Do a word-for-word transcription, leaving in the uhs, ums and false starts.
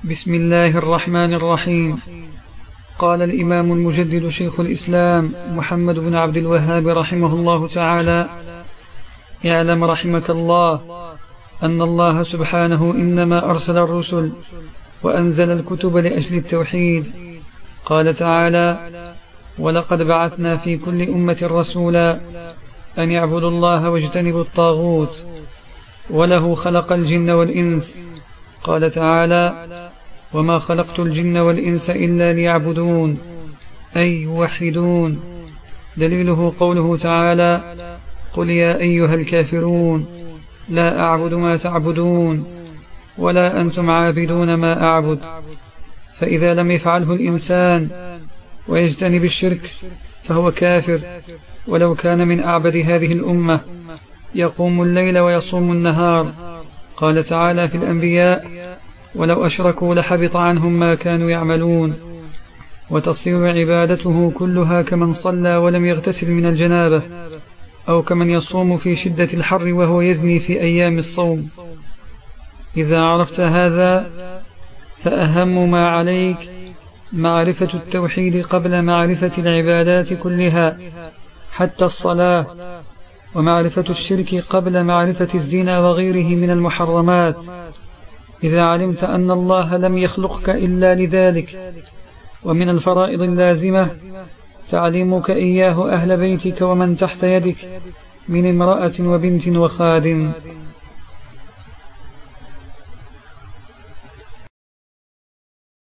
بسم الله الرحمن الرحيم. قال الإمام المجدد شيخ الإسلام محمد بن عبد الوهاب رحمه الله تعالى: اعلم رحمك الله أن الله سبحانه إنما أرسل الرسل وأنزل الكتب لأجل التوحيد. قال تعالى: ولقد بعثنا في كل أمة رسولا أن يعبدوا الله واجتنبوا الطاغوت وله خلق الجن والإنس. قال تعالى: وما خلقت الجن والإنس إلا ليعبدون، أي يوحدون. دليله قوله تعالى: قل يا أيها الكافرون لا أعبد ما تعبدون ولا أنتم عابدون ما أعبد. فإذا لم يفعله الإنسان ويجتنب الشرك فهو كافر، ولو كان من أعبد هذه الأمة يقوم الليل ويصوم النهار. قال تعالى في الأنبياء: ولو أشركوا لحبط عنهم ما كانوا يعملون. وتصير عبادته كلها كمن صلى ولم يغتسل من الجنابة، أو كمن يصوم في شدة الحر وهو يزني في أيام الصوم. إذا عرفت هذا فأهم ما عليك معرفة التوحيد قبل معرفة العبادات كلها حتى الصلاة، ومعرفة الشرك قبل معرفة الزنا وغيره من المحرمات. إذا علمت أن الله لم يخلقك إلا لذلك. ومن الفرائض اللازمة تعليمك إياه أهل بيتك ومن تحت يدك من امرأة وبنت وخادم.